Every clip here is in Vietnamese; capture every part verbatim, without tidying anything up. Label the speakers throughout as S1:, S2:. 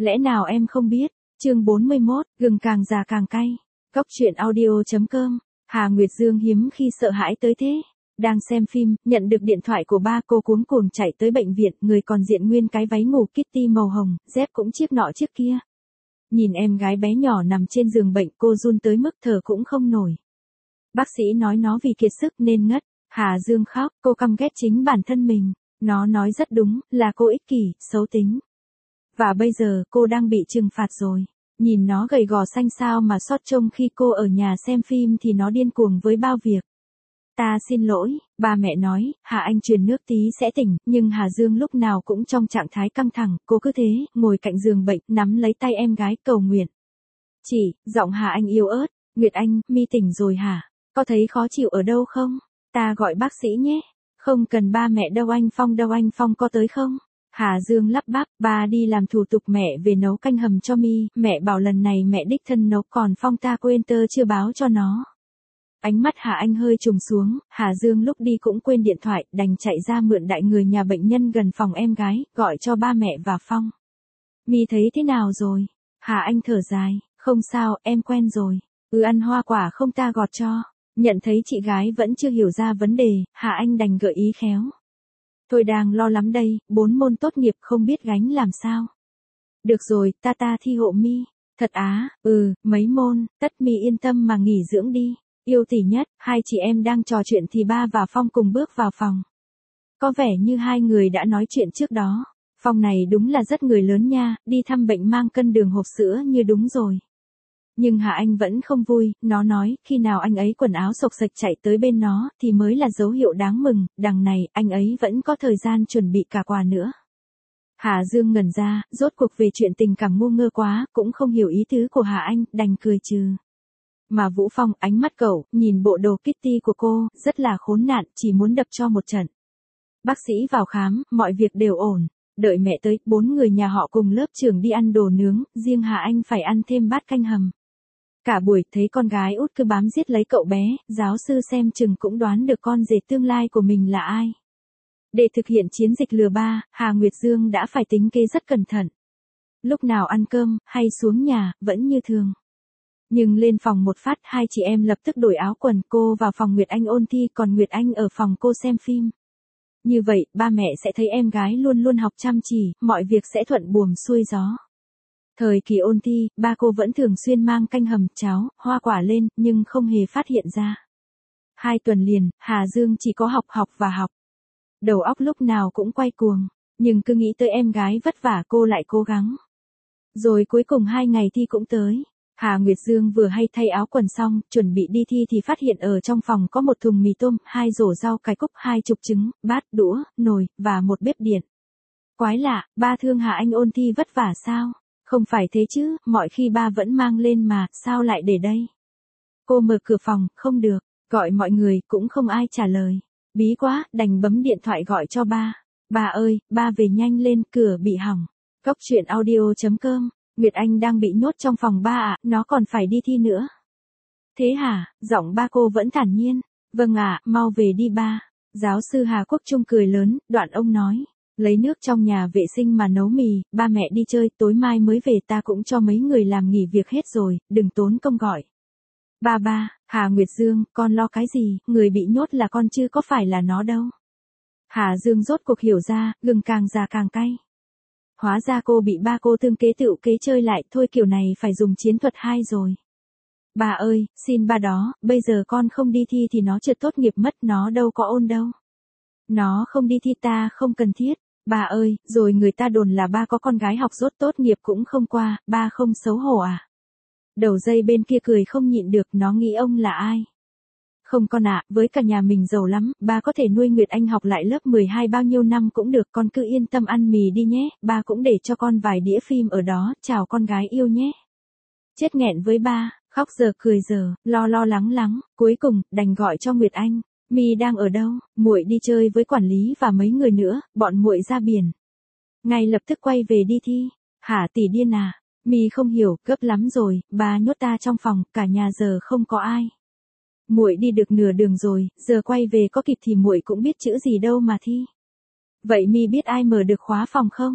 S1: Lẽ nào em không biết? Chương bốn mươi mốt, gừng càng già càng cay. Cóc truyện audio chấm com. Hà Nguyệt Dương hiếm khi sợ hãi tới thế. Đang xem phim, nhận được điện thoại của ba, cô cuống cuồng chạy tới bệnh viện, người còn diện nguyên cái váy ngủ Kitty màu hồng, dép cũng chiếc nọ chiếc kia. Nhìn em gái bé nhỏ nằm trên giường bệnh, cô run tới mức thở cũng không nổi. Bác sĩ nói nó vì kiệt sức nên ngất. Hà Dương khóc, cô căm ghét chính bản thân mình. Nó nói rất đúng, là cô ích kỷ, xấu tính. Và bây giờ, cô đang bị trừng phạt rồi. Nhìn nó gầy gò xanh xao mà xót trông khi cô ở nhà xem phim thì nó điên cuồng với bao việc. Ta xin lỗi, ba mẹ nói, Hà Anh truyền nước tí sẽ tỉnh, nhưng Hà Dương lúc nào cũng trong trạng thái căng thẳng, cô cứ thế, ngồi cạnh giường bệnh, nắm lấy tay em gái cầu nguyện. Chị, giọng Hà Anh yếu ớt, Nguyệt Anh, mi tỉnh rồi hả? Có thấy khó chịu ở đâu không? Ta gọi bác sĩ nhé. Không cần ba mẹ đâu, anh Phong đâu, anh Phong có tới không? Hà Dương lắp bắp, ba đi làm thủ tục mẹ về nấu canh hầm cho mi, mẹ bảo lần này mẹ đích thân nấu, còn Phong ta quên tơ chưa báo cho nó. Ánh mắt Hà Anh hơi trùng xuống, Hà Dương lúc đi cũng quên điện thoại, đành chạy ra mượn đại người nhà bệnh nhân gần phòng em gái, gọi cho ba mẹ và Phong. Mi thấy thế nào rồi? Hà Anh thở dài, không sao, em quen rồi. Ừ, ăn hoa quả không ta gọt cho. Nhận thấy chị gái vẫn chưa hiểu ra vấn đề, Hà Anh đành gợi ý khéo. Tôi đang lo lắm đây, bốn môn tốt nghiệp không biết gánh làm sao. Được rồi, ta ta thi hộ mi. Thật á, ừ, mấy môn, tất mi yên tâm mà nghỉ dưỡng đi. Yêu tỷ nhất, hai chị em đang trò chuyện thì ba và Phong cùng bước vào phòng. Có vẻ như hai người đã nói chuyện trước đó. Phong này đúng là rất người lớn nha, đi thăm bệnh mang cân đường hộp sữa như đúng rồi. Nhưng Hà Anh vẫn không vui, nó nói, khi nào anh ấy quần áo xộc xệch chạy tới bên nó, thì mới là dấu hiệu đáng mừng, đằng này, anh ấy vẫn có thời gian chuẩn bị cả quà nữa. Hà Dương ngẩn ra, rốt cuộc về chuyện tình cảm ngu ngơ quá, cũng không hiểu ý tứ của Hà Anh, đành cười trừ. Mà Vũ Phong, ánh mắt cậu, nhìn bộ đồ Kitty của cô, rất là khốn nạn, chỉ muốn đập cho một trận. Bác sĩ vào khám, mọi việc đều ổn. Đợi mẹ tới, bốn người nhà họ cùng lớp trưởng đi ăn đồ nướng, riêng Hà Anh phải ăn thêm bát canh hầm. Cả buổi thấy con gái út cứ bám giết lấy cậu bé, giáo sư xem chừng cũng đoán được con rể tương lai của mình là ai. Để thực hiện chiến dịch lừa ba, Hà Nguyệt Dương đã phải tính kế rất cẩn thận. Lúc nào ăn cơm, hay xuống nhà, vẫn như thường. Nhưng lên phòng một phát, hai chị em lập tức đổi áo quần, cô vào phòng Nguyệt Anh ôn thi, còn Nguyệt Anh ở phòng cô xem phim. Như vậy, ba mẹ sẽ thấy em gái luôn luôn học chăm chỉ, mọi việc sẽ thuận buồm xuôi gió. Thời kỳ ôn thi, ba cô vẫn thường xuyên mang canh hầm, cháo, hoa quả lên, nhưng không hề phát hiện ra. Hai tuần liền, Hà Dương chỉ có học học và học. Đầu óc lúc nào cũng quay cuồng, nhưng cứ nghĩ tới em gái vất vả cô lại cố gắng. Rồi cuối cùng hai ngày thi cũng tới. Hà Nguyệt Dương vừa hay thay áo quần xong, chuẩn bị đi thi thì phát hiện ở trong phòng có một thùng mì tôm, hai rổ rau cải cúc, hai chục trứng, bát, đũa, nồi, và một bếp điện. Quái lạ, ba thương Hà Anh ôn thi vất vả sao? Không phải thế chứ, mọi khi ba vẫn mang lên mà, sao lại để đây? Cô mở cửa phòng, không được, gọi mọi người, cũng không ai trả lời. Bí quá, đành bấm điện thoại gọi cho ba. Ba ơi, ba về nhanh lên, cửa bị hỏng. Cóc truyện audio chấm com. Nguyệt Anh đang bị nhốt trong phòng ba ạ, à, nó còn phải đi thi nữa. Thế hả, giọng ba cô vẫn thản nhiên. Vâng ạ, à, mau về đi ba. Giáo sư Hà Quốc Trung cười lớn, đoạn ông nói. Lấy nước trong nhà vệ sinh mà nấu mì, ba mẹ đi chơi, tối mai mới về, ta cũng cho mấy người làm nghỉ việc hết rồi, đừng tốn công gọi. Ba ba, Hà Nguyệt Dương, con lo cái gì, người bị nhốt là con chứ có phải là nó đâu. Hà Dương rốt cuộc hiểu ra, gừng càng già càng cay. Hóa ra cô bị ba cô tương kế tựu kế chơi lại, thôi kiểu này phải dùng chiến thuật hai rồi. Bà ơi, xin ba đó, bây giờ con không đi thi thì nó trượt tốt nghiệp mất, nó đâu có ôn đâu. Nó không đi thi ta không cần thiết. Bà ơi, rồi người ta đồn là ba có con gái học dốt tốt nghiệp cũng không qua, ba không xấu hổ à? Đầu dây bên kia cười không nhịn được, nó nghĩ ông là ai? Không con ạ, à, với cả nhà mình giàu lắm, ba có thể nuôi Nguyệt Anh học lại lớp mười hai bao nhiêu năm cũng được, con cứ yên tâm ăn mì đi nhé, ba cũng để cho con vài đĩa phim ở đó, chào con gái yêu nhé. Chết nghẹn với ba, khóc giờ cười giờ, lo lo lắng lắng, cuối cùng, đành gọi cho Nguyệt Anh. Mi đang ở đâu? Muội đi chơi với quản lý và mấy người nữa, bọn muội ra biển. Ngay lập tức quay về đi thi. Hả tỷ điên à? Mi không hiểu, gấp lắm rồi, ba nhốt ta trong phòng, cả nhà giờ không có ai. Muội đi được nửa đường rồi, giờ quay về có kịp thì muội cũng biết chữ gì đâu mà thi. Vậy Mi biết ai mở được khóa phòng không?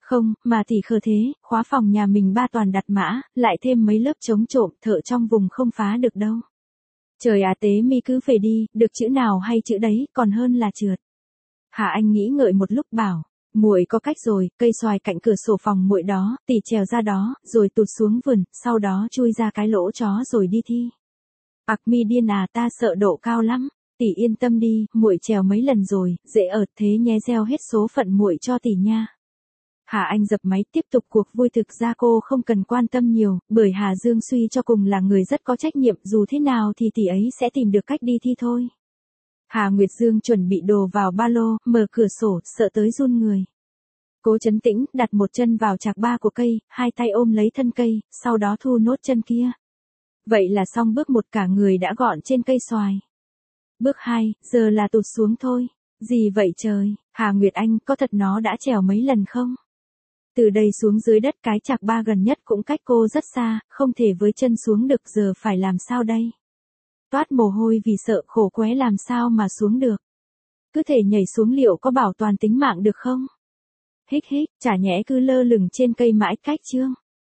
S1: Không, mà tỷ khờ thế, khóa phòng nhà mình ba toàn đặt mã, lại thêm mấy lớp chống trộm, thợ trong vùng không phá được đâu. Trời à, tế mi cứ về đi, được chữ nào hay chữ đấy, còn hơn là trượt. Hà Anh nghĩ ngợi một lúc bảo, muội có cách rồi, cây xoài cạnh cửa sổ phòng muội đó, tỷ trèo ra đó, rồi tụt xuống vườn, sau đó chui ra cái lỗ chó rồi đi thi. Ặc mi điên à, ta sợ độ cao lắm. Tỷ yên tâm đi, muội trèo mấy lần rồi, dễ ợt thế nhé, gieo hết số phận muội cho tỷ nha. Hà Anh dập máy tiếp tục cuộc vui, thực ra cô không cần quan tâm nhiều, bởi Hà Dương suy cho cùng là người rất có trách nhiệm, dù thế nào thì tỷ ấy sẽ tìm được cách đi thi thôi. Hà Nguyệt Dương chuẩn bị đồ vào ba lô, mở cửa sổ, sợ tới run người. Cố trấn tĩnh, đặt một chân vào chạc ba của cây, hai tay ôm lấy thân cây, sau đó thu nốt chân kia. Vậy là xong bước một, cả người đã gọn trên cây xoài. Bước hai, giờ là tụt xuống thôi. Gì vậy trời, Hà Nguyệt Anh, có thật nó đã trèo mấy lần không? Từ đây xuống dưới đất cái chạc ba gần nhất cũng cách cô rất xa, không thể với chân xuống được, giờ phải làm sao đây? Toát mồ hôi vì sợ, khổ qué làm sao mà xuống được. Cứ thể nhảy xuống liệu có bảo toàn tính mạng được không? Hích hích, chả nhẽ cứ lơ lửng trên cây mãi cách chương.